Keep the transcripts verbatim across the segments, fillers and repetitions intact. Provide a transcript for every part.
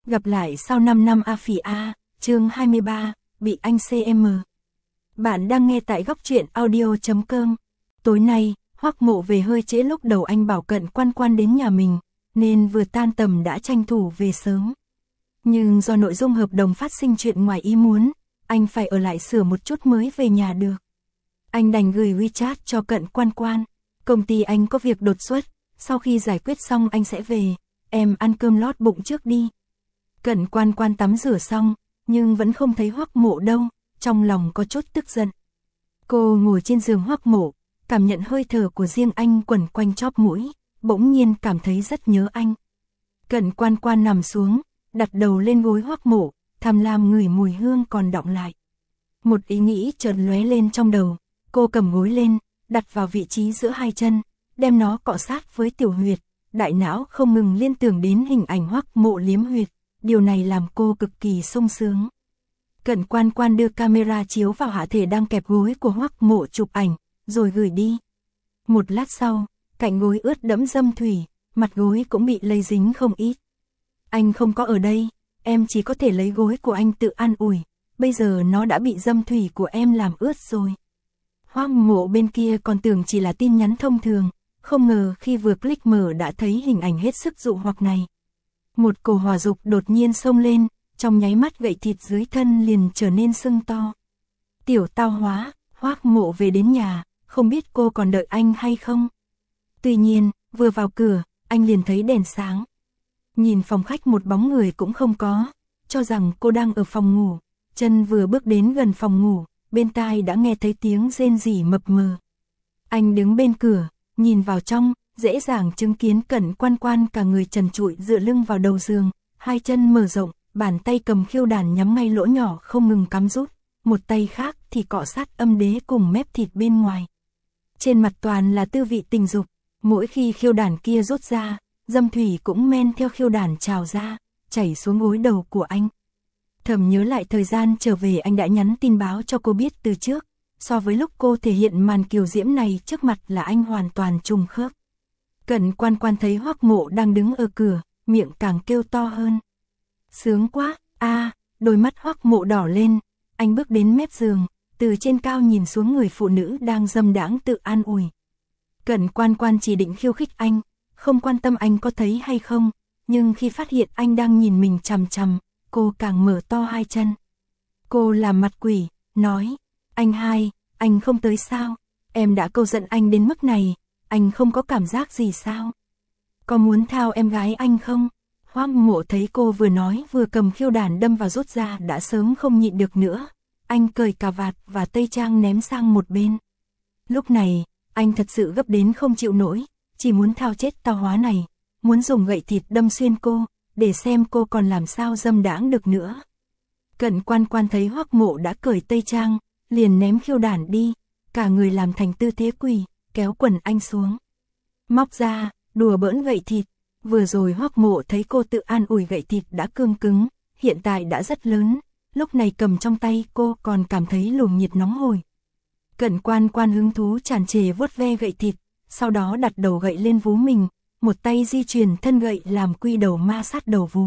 Gặp lại sau năm năm A Phỉ A, chương hai mươi ba, bị anh xê em. Bạn đang nghe tại góc truyện audio chấm com. Tối nay, Hoắc Mộ về hơi trễ, lúc đầu anh bảo Cận Quan Quan đến nhà mình, nên vừa tan tầm đã tranh thủ về sớm. Nhưng do nội dung hợp đồng phát sinh chuyện ngoài ý muốn, anh phải ở lại sửa một chút mới về nhà được. Anh đành gửi WeChat cho Cận Quan Quan. Công ty anh có việc đột xuất, sau khi giải quyết xong anh sẽ về, em ăn cơm lót bụng trước đi. Cận Quan Quan tắm rửa xong, nhưng vẫn không thấy Hoắc Mộ đâu, trong lòng có chút tức giận. Cô ngồi trên giường Hoắc Mộ, cảm nhận hơi thở của riêng anh quẩn quanh chóp mũi, bỗng nhiên cảm thấy rất nhớ anh. Cận Quan Quan nằm xuống, đặt đầu lên gối Hoắc Mộ, tham lam ngửi mùi hương còn đọng lại. Một ý nghĩ chợt lóe lên trong đầu, cô cầm gối lên, đặt vào vị trí giữa hai chân, đem nó cọ sát với tiểu huyệt, đại não không ngừng liên tưởng đến hình ảnh Hoắc Mộ liếm huyệt, điều này làm cô cực kỳ sung sướng. Cận Quan Quan đưa camera chiếu vào hạ thể đang kẹp gối của Hoắc Mộ chụp ảnh, rồi gửi đi. Một lát sau, cạnh gối ướt đẫm dâm thủy, mặt gối cũng bị lây dính không ít. Anh không có ở đây, em chỉ có thể lấy gối của anh tự an ủi, bây giờ nó đã bị dâm thủy của em làm ướt rồi. Hoắc Mộ bên kia còn tưởng chỉ là tin nhắn thông thường, không ngờ khi vừa click mở đã thấy hình ảnh hết sức dụ hoặc này. Một cổ hỏa dục đột nhiên xông lên, trong nháy mắt gậy thịt dưới thân liền trở nên sưng to. Tiểu tao hóa, Hoắc Mộ về đến nhà, không biết cô còn đợi anh hay không. Tuy nhiên, vừa vào cửa, anh liền thấy đèn sáng. Nhìn phòng khách một bóng người cũng không có, cho rằng cô đang ở phòng ngủ. Chân vừa bước đến gần phòng ngủ, bên tai đã nghe thấy tiếng rên rỉ mập mờ. Anh đứng bên cửa, nhìn vào trong, dễ dàng chứng kiến Cận Quan Quan cả người trần trụi dựa lưng vào đầu giường, hai chân mở rộng, bàn tay cầm khiêu đàn nhắm ngay lỗ nhỏ không ngừng cắm rút, một tay khác thì cọ sát âm đế cùng mép thịt bên ngoài. Trên mặt toàn là tư vị tình dục, mỗi khi khiêu đàn kia rút ra, dâm thủy cũng men theo khiêu đàn trào ra, chảy xuống gối đầu của anh. Thầm nhớ lại thời gian trở về, anh đã nhắn tin báo cho cô biết từ trước, so với lúc cô thể hiện màn kiều diễm này trước mặt là anh hoàn toàn trùng khớp. Cận Quan Quan thấy Hoắc Mộ đang đứng ở cửa, miệng càng kêu to hơn. Sướng quá, a, à, đôi mắt Hoắc Mộ đỏ lên, anh bước đến mép giường, từ trên cao nhìn xuống người phụ nữ đang dâm đãng tự an ủi. Cận Quan Quan chỉ định khiêu khích anh, không quan tâm anh có thấy hay không, nhưng khi phát hiện anh đang nhìn mình chằm chằm, cô càng mở to hai chân. Cô làm mặt quỷ, nói, anh hai, anh không tới sao, em đã câu giận anh đến mức này, anh không có cảm giác gì sao? Có muốn thao em gái anh không? Hoắc Mộ thấy cô vừa nói vừa cầm khiêu đàn đâm vào rút ra đã sớm không nhịn được nữa, anh cởi cà vạt và tây trang ném sang một bên. Lúc này, anh thật sự gấp đến không chịu nổi, chỉ muốn thao chết tao hóa này, muốn dùng gậy thịt đâm xuyên cô, để xem cô còn làm sao dâm đãng được nữa. Cận Quan Quan thấy Hoắc Mộ đã cởi tây trang, liền ném khiêu đàn đi, cả người làm thành tư thế quỳ, kéo quần anh xuống. Móc ra, đùa bỡn gậy thịt, vừa rồi Hoắc Mộ thấy cô tự an ủi gậy thịt đã cương cứng, hiện tại đã rất lớn, lúc này cầm trong tay cô còn cảm thấy luồng nhiệt nóng hổi. Cận Quan Quan hứng thú tràn trề vuốt ve gậy thịt, sau đó đặt đầu gậy lên vú mình, một tay di chuyển thân gậy làm quy đầu ma sát đầu vú.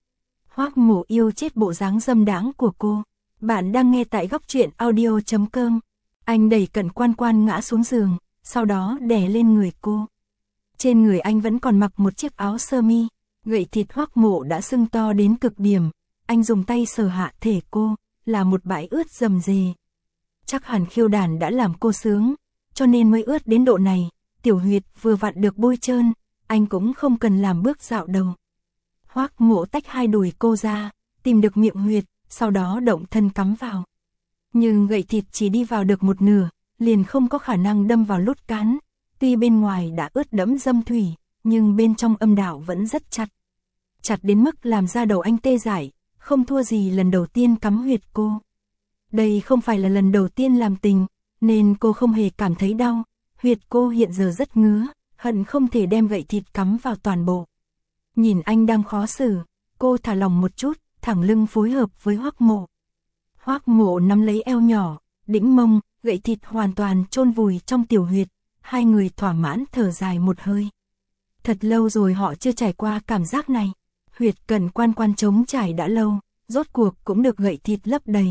Hoắc Mộ yêu chết bộ dáng dâm đãng của cô. Bạn đang nghe tại góc truyện audio chấm com. Anh đẩy Cận Quan Quan ngã xuống giường, sau đó đè lên người cô. Trên người anh vẫn còn mặc một chiếc áo sơ mi, gậy thịt Hoắc Mộ đã sưng to đến cực điểm. Anh dùng tay sờ hạ thể cô, là một bãi ướt rầm rề. Chắc hẳn khiêu đàn đã làm cô sướng, cho nên mới ướt đến độ này. Tiểu huyệt vừa vặn được bôi trơn, anh cũng không cần làm bước dạo đầu. Hoắc Mộ tách hai đùi cô ra, tìm được miệng huyệt, sau đó động thân cắm vào. Nhưng gậy thịt chỉ đi vào được một nửa, liền không có khả năng đâm vào lút cán. Tuy bên ngoài đã ướt đẫm dâm thủy, nhưng bên trong âm đạo vẫn rất chặt. Chặt đến mức làm da đầu anh tê dại, không thua gì lần đầu tiên cắm huyệt cô. Đây không phải là lần đầu tiên làm tình, nên cô không hề cảm thấy đau. Huyệt cô hiện giờ rất ngứa, hận không thể đem gậy thịt cắm vào toàn bộ. Nhìn anh đang khó xử, cô thả lòng một chút, thẳng lưng phối hợp với Hoắc Mộ. Hoắc Mộ nắm lấy eo nhỏ, đĩnh mông, gậy thịt hoàn toàn chôn vùi trong tiểu huyệt, hai người thỏa mãn thở dài một hơi. Thật lâu rồi họ chưa trải qua cảm giác này. Huyệt Cẩn Quan Quan trống trải đã lâu, rốt cuộc cũng được gậy thịt lấp đầy.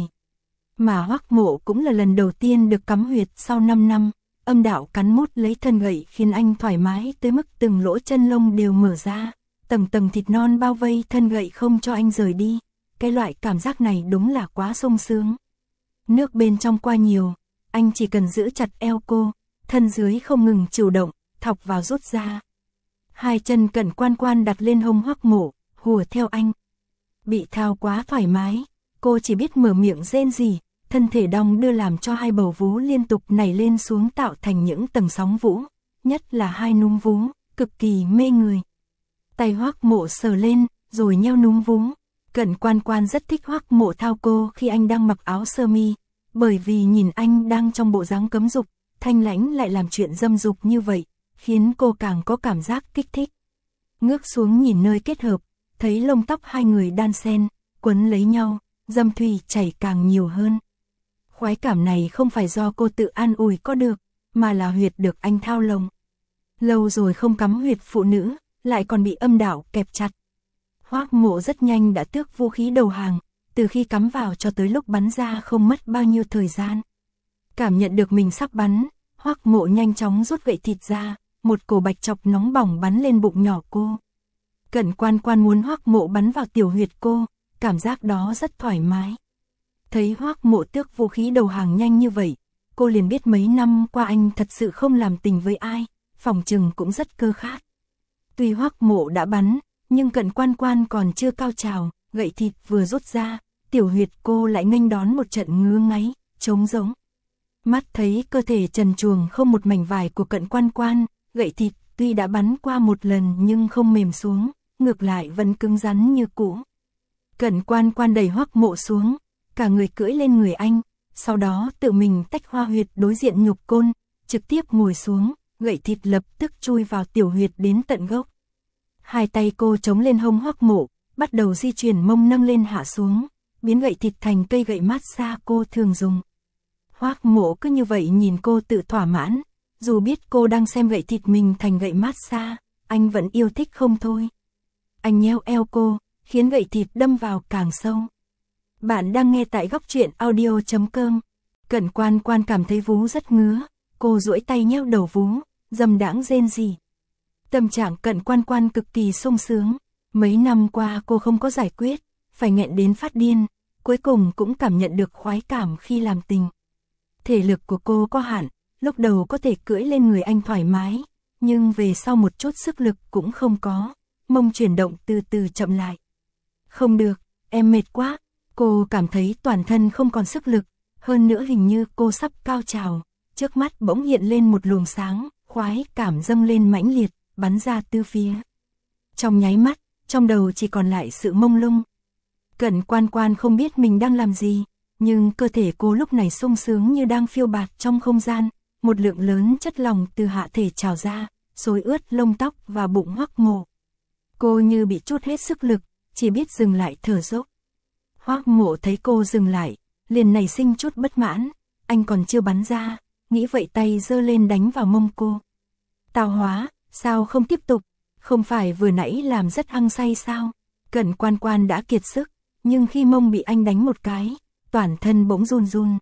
Mà Hoắc Mộ cũng là lần đầu tiên được cắm huyệt sau năm năm, âm đạo cắn mút lấy thân gậy khiến anh thoải mái tới mức từng lỗ chân lông đều mở ra, tầng tầng thịt non bao vây thân gậy không cho anh rời đi, cái loại cảm giác này đúng là quá sung sướng. Nước bên trong qua nhiều, anh chỉ cần giữ chặt eo cô, thân dưới không ngừng chủ động, thọc vào rút ra. Hai chân Cẩn Quan Quan đặt lên hông Hoắc Mộ, hùa theo anh. Bị thao quá thoải mái, cô chỉ biết mở miệng rên rỉ, thân thể đong đưa làm cho hai bầu vú liên tục nảy lên xuống tạo thành những tầng sóng vũ, nhất là hai núm vú, cực kỳ mê người. Tay Hoắc Mộ sờ lên, rồi nheo núm vú. Cẩn Quan Quan rất thích Hoắc Mộ thao cô khi anh đang mặc áo sơ mi, bởi vì nhìn anh đang trong bộ dáng cấm dục, thanh lãnh lại làm chuyện dâm dục như vậy, khiến cô càng có cảm giác kích thích. Ngước xuống nhìn nơi kết hợp, thấy lông tóc hai người đan xen, quấn lấy nhau, dâm thủy chảy càng nhiều hơn. Khoái cảm này không phải do cô tự an ủi có được, mà là huyệt được anh thao lồng. Lâu rồi không cắm huyệt phụ nữ, lại còn bị âm đạo kẹp chặt. Hoắc Mộ rất nhanh đã tước vũ khí đầu hàng, từ khi cắm vào cho tới lúc bắn ra không mất bao nhiêu thời gian. Cảm nhận được mình sắp bắn, Hoắc Mộ nhanh chóng rút gậy thịt ra, một cổ bạch chọc nóng bỏng bắn lên bụng nhỏ cô. Cẩn Quan Quan muốn Hoắc Mộ bắn vào tiểu huyệt cô, cảm giác đó rất thoải mái. Thấy Hoắc Mộ tước vũ khí đầu hàng nhanh như vậy, cô liền biết mấy năm qua anh thật sự không làm tình với ai, phòng trừng cũng rất cơ khát. Tuy Hoắc Mộ đã bắn, nhưng Cẩn Quan Quan còn chưa cao trào, gậy thịt vừa rút ra, tiểu huyệt cô lại nghênh đón một trận ngứa ngáy, trống rỗng. Mắt thấy cơ thể trần truồng không một mảnh vải của Cẩn Quan Quan, gậy thịt tuy đã bắn qua một lần nhưng không mềm xuống, ngược lại vẫn cứng rắn như cũ. Cẩn Quan Quan đẩy Hoắc Mộ xuống, cả người cưỡi lên người anh, sau đó tự mình tách hoa huyệt đối diện nhục côn, trực tiếp ngồi xuống, gậy thịt lập tức chui vào tiểu huyệt đến tận gốc. Hai tay cô chống lên hông Hoắc Mộ, bắt đầu di chuyển mông nâng lên hạ xuống, biến gậy thịt thành cây gậy mát xa cô thường dùng. Hoắc Mộ cứ như vậy nhìn cô tự thỏa mãn, dù biết cô đang xem gậy thịt mình thành gậy mát xa, anh vẫn yêu thích không thôi. Anh nheo eo cô, khiến gậy thịt đâm vào càng sâu. Bạn đang nghe tại góc truyện audio chấm com. Cẩn Quan Quan cảm thấy vú rất ngứa, cô duỗi tay nheo đầu vú, dâm đãng rên rỉ. Tâm trạng Cẩn Quan Quan cực kỳ sung sướng, mấy năm qua cô không có giải quyết, phải nghẹn đến phát điên, cuối cùng cũng cảm nhận được khoái cảm khi làm tình. Thể lực của cô có hạn, lúc đầu có thể cưỡi lên người anh thoải mái, nhưng về sau một chút sức lực cũng không có, mông chuyển động từ từ chậm lại. Không được, em mệt quá, cô cảm thấy toàn thân không còn sức lực, hơn nữa hình như cô sắp cao trào, trước mắt bỗng hiện lên một luồng sáng, khoái cảm dâng lên mãnh liệt, bắn ra tứ phía. Trong nháy mắt, trong đầu chỉ còn lại sự mông lung. Cẩn Quan Quan không biết mình đang làm gì, nhưng cơ thể cô lúc này sung sướng như đang phiêu bạt trong không gian, một lượng lớn chất lỏng từ hạ thể trào ra, xối ướt lông tóc và bụng Hoắc Mộ. Cô như bị trút hết sức lực, chỉ biết dừng lại thở dốc. Hoắc Mộ thấy cô dừng lại, liền nảy sinh chút bất mãn, anh còn chưa bắn ra, nghĩ vậy tay giơ lên đánh vào mông cô. Tào Hóa, sao không tiếp tục, không phải vừa nãy làm rất hăng say sao? Cẩn Quan Quan đã kiệt sức, nhưng khi mông bị anh đánh một cái, toàn thân bỗng run run.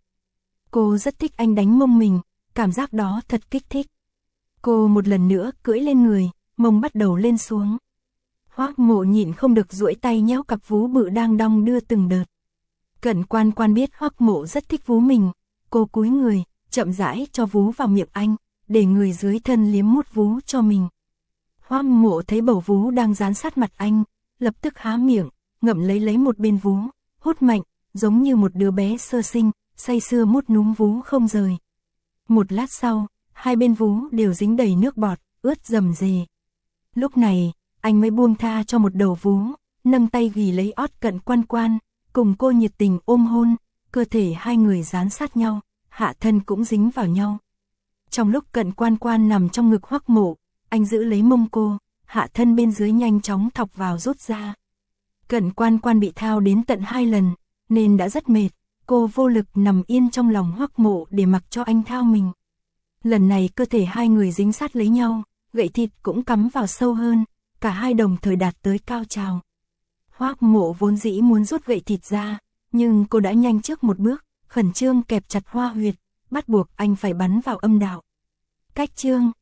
Cô rất thích anh đánh mông mình, cảm giác đó thật kích thích. Cô một lần nữa cưỡi lên người, mông bắt đầu lên xuống. Hoắc Mộ nhịn không được duỗi tay nhéo cặp vú bự đang đong đưa từng đợt. Cẩn Quan Quan biết Hoắc Mộ rất thích vú mình, cô cúi người, chậm rãi cho vú vào miệng anh, để người dưới thân liếm mút vú cho mình. Hoắc Mộ thấy bầu vú đang dán sát mặt anh, lập tức há miệng, ngậm lấy lấy một bên vú, hút mạnh, giống như một đứa bé sơ sinh, say sưa mút núm vú không rời. Một lát sau, hai bên vú đều dính đầy nước bọt, ướt rầm rề. Lúc này, anh mới buông tha cho một đầu vú, nâng tay ghì lấy ót Cẩn Quan Quan, cùng cô nhiệt tình ôm hôn, cơ thể hai người dán sát nhau, hạ thân cũng dính vào nhau. Trong lúc Cẩn Quan Quan nằm trong ngực Hoắc Mộ, anh giữ lấy mông cô, hạ thân bên dưới nhanh chóng thọc vào rút ra. Cẩn Quan Quan bị thao đến tận hai lần, nên đã rất mệt, cô vô lực nằm yên trong lòng Hoắc Mộ để mặc cho anh thao mình. Lần này cơ thể hai người dính sát lấy nhau, gậy thịt cũng cắm vào sâu hơn, cả hai đồng thời đạt tới cao trào. Hoắc Mộ vốn dĩ muốn rút gậy thịt ra, nhưng cô đã nhanh trước một bước, khẩn trương kẹp chặt Hoa Huyệt, bắt buộc anh phải bắn vào âm đạo. Cách chương